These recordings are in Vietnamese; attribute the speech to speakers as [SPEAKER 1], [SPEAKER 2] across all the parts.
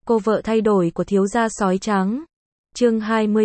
[SPEAKER 1] Cô vợ thay đổi của thiếu gia sói trắng. Chương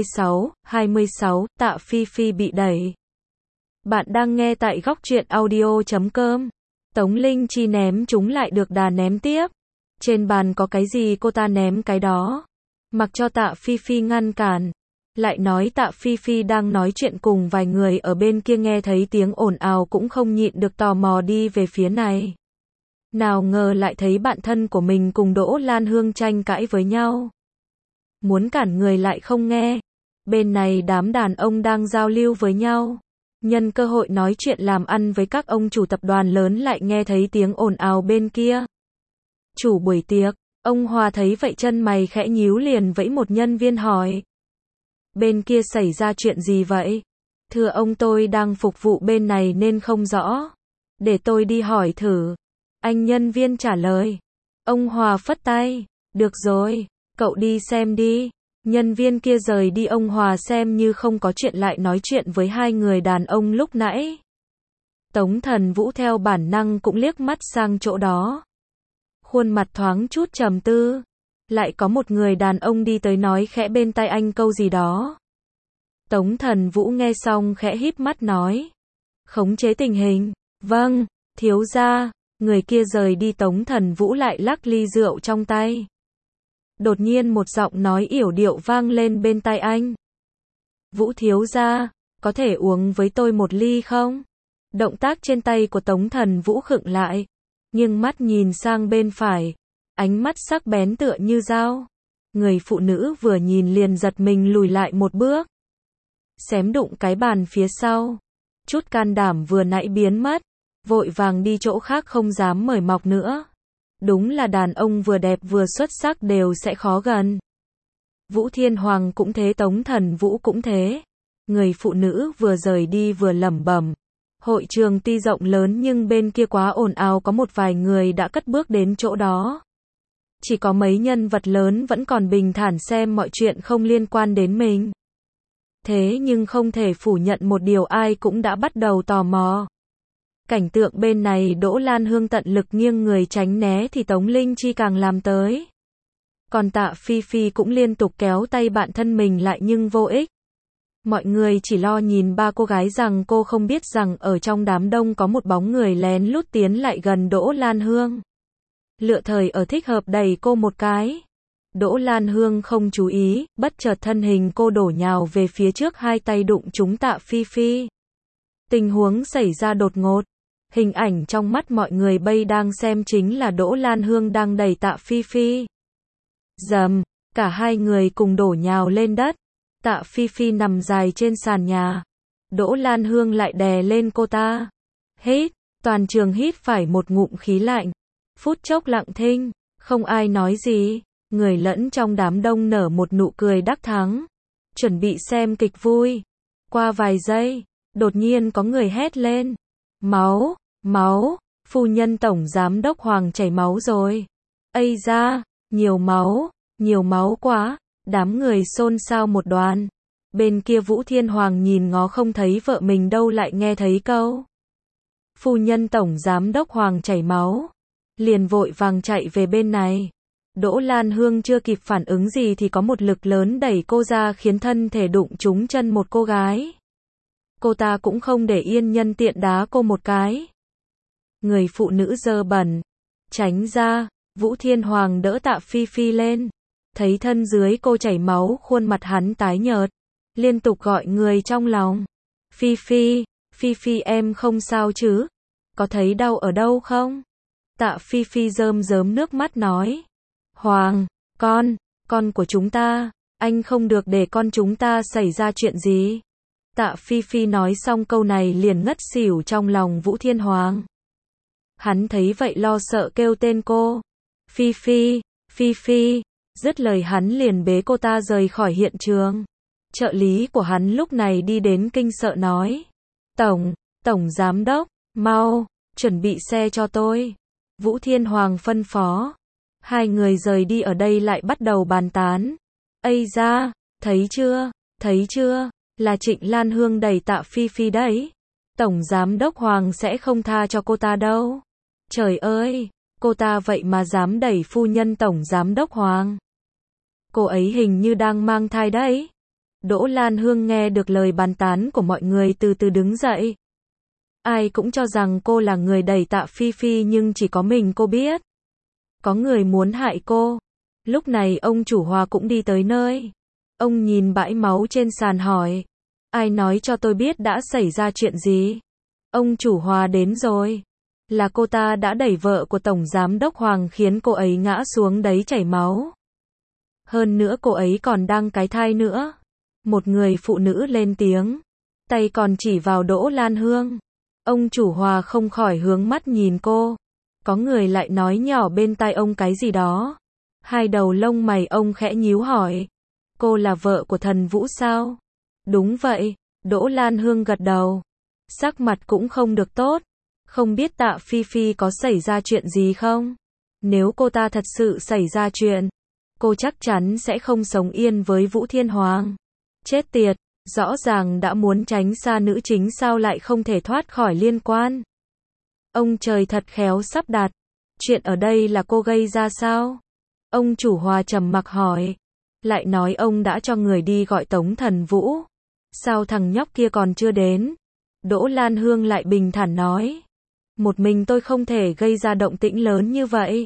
[SPEAKER 1] 26, Tạ Phi Phi bị đẩy. Bạn đang nghe tại góc truyện audio.com. Tống Linh Chi ném chúng lại được đà ném tiếp. Trên bàn có cái gì cô ta ném cái đó. Mặc cho Tạ Phi Phi ngăn cản. Lại nói Tạ Phi Phi đang nói chuyện cùng vài người ở bên kia nghe thấy tiếng ồn ào cũng không nhịn được tò mò đi về phía này. Nào ngờ lại thấy bạn thân của mình cùng Đỗ Lan Hương tranh cãi với nhau. Muốn cản người lại không nghe. Bên này đám đàn ông đang giao lưu với nhau. Nhân cơ hội nói chuyện làm ăn với các ông chủ tập đoàn lớn lại nghe thấy tiếng ồn ào bên kia. Chủ buổi tiệc, ông Hòa thấy vậy chân mày khẽ nhíu liền vẫy một nhân viên hỏi. Bên kia xảy ra chuyện gì vậy? Thưa ông tôi đang phục vụ bên này nên không rõ. Để tôi đi hỏi thử. Anh nhân viên trả lời. Ông Hòa phất tay. Được rồi, cậu đi xem đi. Nhân viên kia rời đi, ông Hòa xem như không có chuyện lại nói chuyện với hai người đàn ông lúc nãy. Tống Thần Vũ theo bản năng cũng liếc mắt sang chỗ đó. Khuôn mặt thoáng chút trầm tư. Lại có một người đàn ông đi tới nói khẽ bên tai anh câu gì đó. Tống Thần Vũ nghe xong khẽ híp mắt nói. Khống chế tình hình. Vâng, thiếu gia. Người kia rời đi, Tống Thần Vũ lại lắc ly rượu trong tay. Đột nhiên một giọng nói yểu điệu vang lên bên tai anh. Vũ thiếu gia, có thể uống với tôi một ly không? Động tác trên tay của Tống Thần Vũ khựng lại. Nhưng mắt nhìn sang bên phải. Ánh mắt sắc bén tựa như dao. Người phụ nữ vừa nhìn liền giật mình lùi lại một bước. Xém đụng cái bàn phía sau. Chút can đảm vừa nãy biến mất. Vội vàng đi chỗ khác không dám mời mọc nữa. Đúng là đàn ông vừa đẹp vừa xuất sắc đều sẽ khó gần. Vũ Thiên Hoàng cũng thế, Tống Thần Vũ cũng thế. Người phụ nữ vừa rời đi vừa lẩm bẩm. Hội trường tuy rộng lớn nhưng bên kia quá ồn ào, có một vài người đã cất bước đến chỗ đó. Chỉ có mấy nhân vật lớn vẫn còn bình thản xem mọi chuyện không liên quan đến mình. Thế nhưng không thể phủ nhận một điều, ai cũng đã bắt đầu tò mò. Cảnh tượng bên này Đỗ Lan Hương tận lực nghiêng người tránh né thì Tống Linh Chi càng làm tới. Còn Tạ Phi Phi cũng liên tục kéo tay bạn thân mình lại nhưng vô ích. Mọi người chỉ lo nhìn ba cô gái rằng cô không biết rằng ở trong đám đông có một bóng người lén lút tiến lại gần Đỗ Lan Hương. Lựa thời ở thích hợp đẩy cô một cái. Đỗ Lan Hương không chú ý, bất chợt thân hình cô đổ nhào về phía trước, hai tay đụng trúng Tạ Phi Phi. Tình huống xảy ra đột ngột. Hình ảnh trong mắt mọi người bây đang xem chính là Đỗ Lan Hương đang đẩy Tạ Phi Phi. Dầm, cả hai người cùng đổ nhào lên đất. Tạ Phi Phi nằm dài trên sàn nhà. Đỗ Lan Hương lại đè lên cô ta. Hít, toàn trường hít phải một ngụm khí lạnh. Phút chốc lặng thinh, không ai nói gì. Người lẫn trong đám đông nở một nụ cười đắc thắng. Chuẩn bị xem kịch vui. Qua vài giây, đột nhiên có người hét lên. Máu, máu, phu nhân tổng giám đốc Hoàng chảy máu rồi. Ây da, nhiều máu quá. Đám người xôn xao một đoàn. Bên kia Vũ Thiên Hoàng nhìn ngó không thấy vợ mình đâu lại nghe thấy câu. Phu nhân tổng giám đốc Hoàng chảy máu. Liền vội vàng chạy về bên này. Đỗ Lan Hương chưa kịp phản ứng gì thì có một lực lớn đẩy cô ra khiến thân thể đụng trúng chân một cô gái. Cô ta cũng không để yên, nhân tiện đá cô một cái. Người phụ nữ dơ bẩn. Tránh ra. Vũ Thiên Hoàng đỡ Tạ Phi Phi lên. Thấy thân dưới cô chảy máu, khuôn mặt hắn tái nhợt. Liên tục gọi người trong lòng. Phi Phi, Phi Phi em không sao chứ? Có thấy đau ở đâu không? Tạ Phi Phi rơm rớm nước mắt nói. Hoàng, con của chúng ta, anh không được để con chúng ta xảy ra chuyện gì. Tạ Phi Phi nói xong câu này liền ngất xỉu trong lòng Vũ Thiên Hoàng. Hắn thấy vậy lo sợ kêu tên cô. Phi Phi, Phi Phi. Dứt lời hắn liền bế cô ta rời khỏi hiện trường. Trợ lý của hắn lúc này đi đến kinh sợ nói. Tổng giám đốc, mau, chuẩn bị xe cho tôi. Vũ Thiên Hoàng phân phó. Hai người rời đi, ở đây lại bắt đầu bàn tán. Ây da, thấy chưa, là Trịnh Lan Hương đẩy Tạ Phi Phi đấy. Tổng giám đốc Hoàng sẽ không tha cho cô ta đâu. Trời ơi, cô ta vậy mà dám đẩy phu nhân tổng giám đốc Hoàng. Cô ấy hình như đang mang thai đấy. Đỗ Lan Hương nghe được lời bàn tán của mọi người từ từ đứng dậy. Ai cũng cho rằng cô là người đẩy Tạ Phi Phi nhưng chỉ có mình cô biết. Có người muốn hại cô. Lúc này ông chủ Hòa cũng đi tới nơi. Ông nhìn bãi máu trên sàn hỏi. Ai nói cho tôi biết đã xảy ra chuyện gì? Ông chủ Hòa đến rồi. Là cô ta đã đẩy vợ của Tổng Giám đốc Hoàng khiến cô ấy ngã xuống đấy chảy máu. Hơn nữa cô ấy còn đang cái thai nữa. Một người phụ nữ lên tiếng. Tay còn chỉ vào Đỗ Lan Hương. Ông chủ Hòa không khỏi hướng mắt nhìn cô. Có người lại nói nhỏ bên tai ông cái gì đó. Hai đầu lông mày ông khẽ nhíu hỏi. Cô là vợ của Thần Vũ sao? Đúng vậy, Đỗ Lan Hương gật đầu. Sắc mặt cũng không được tốt. Không biết Tạ Phi Phi có xảy ra chuyện gì không? Nếu cô ta thật sự xảy ra chuyện, cô chắc chắn sẽ không sống yên với Vũ Thiên Hoàng. Chết tiệt, rõ ràng đã muốn tránh xa nữ chính sao lại không thể thoát khỏi liên quan. Ông trời thật khéo sắp đặt. Chuyện ở đây là cô gây ra sao? Ông chủ Hòa trầm mặc hỏi. Lại nói ông đã cho người đi gọi Tống Thần Vũ. Sao thằng nhóc kia còn chưa đến? Đỗ Lan Hương lại bình thản nói. Một mình tôi không thể gây ra động tĩnh lớn như vậy.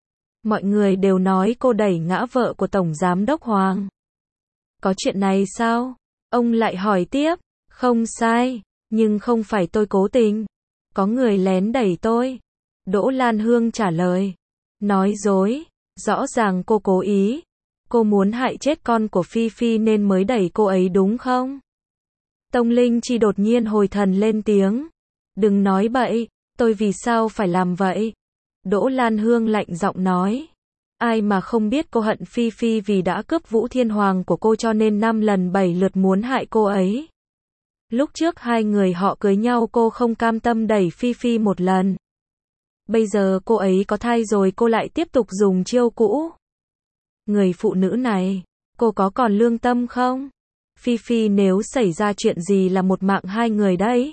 [SPEAKER 1] Mọi người đều nói cô đẩy ngã vợ của Tổng Giám đốc Hoàng. Có chuyện này sao? Ông lại hỏi tiếp. Không sai, nhưng không phải tôi cố tình. Có người lén đẩy tôi. Đỗ Lan Hương trả lời. Nói dối, rõ ràng cô cố ý. Cô muốn hại chết con của Phi Phi nên mới đẩy cô ấy đúng không? Tông Linh Chi đột nhiên hồi thần lên tiếng. Đừng nói bậy, tôi vì sao phải làm vậy? Đỗ Lan Hương lạnh giọng nói. Ai mà không biết cô hận Phi Phi vì đã cướp Vũ Thiên Hoàng của cô cho nên 5 lần 7 lượt muốn hại cô ấy. Lúc trước hai người họ cưới nhau cô không cam tâm đẩy Phi Phi một lần. Bây giờ cô ấy có thai rồi cô lại tiếp tục dùng chiêu cũ. Người phụ nữ này, cô có còn lương tâm không? Phi Phi nếu xảy ra chuyện gì là một mạng hai người đấy.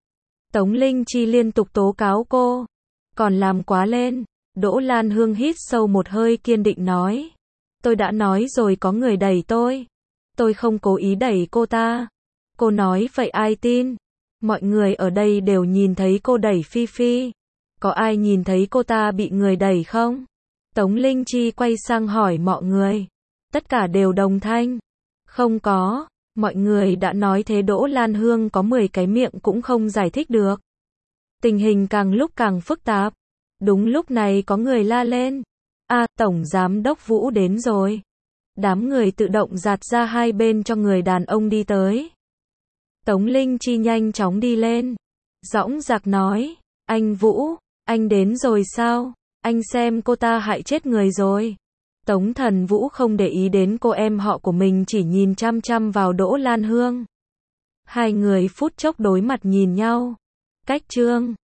[SPEAKER 1] Tống Linh Chi liên tục tố cáo cô. Còn làm quá lên. Đỗ Lan Hương hít sâu một hơi kiên định nói. Tôi đã nói rồi có người đẩy tôi. Tôi không cố ý đẩy cô ta. Cô nói vậy ai tin? Mọi người ở đây đều nhìn thấy cô đẩy Phi Phi. Có ai nhìn thấy cô ta bị người đẩy không? Tống Linh Chi quay sang hỏi mọi người. Tất cả đều đồng thanh. Không có. Mọi người đã nói thế. Đỗ Lan Hương có 10 cái miệng cũng không giải thích được. Tình hình càng lúc càng phức tạp. Đúng lúc này có người la lên. Tổng Giám đốc Vũ đến rồi. Đám người tự động dạt ra hai bên cho người đàn ông đi tới. Tống Linh Chi nhanh chóng đi lên. Dõng dạc nói. Anh Vũ, anh đến rồi sao? Anh xem cô ta hại chết người rồi. Tống Thần Vũ không để ý đến cô em họ của mình chỉ nhìn chăm chăm vào Đỗ Lan Hương. Hai người phút chốc đối mặt nhìn nhau. Cách chương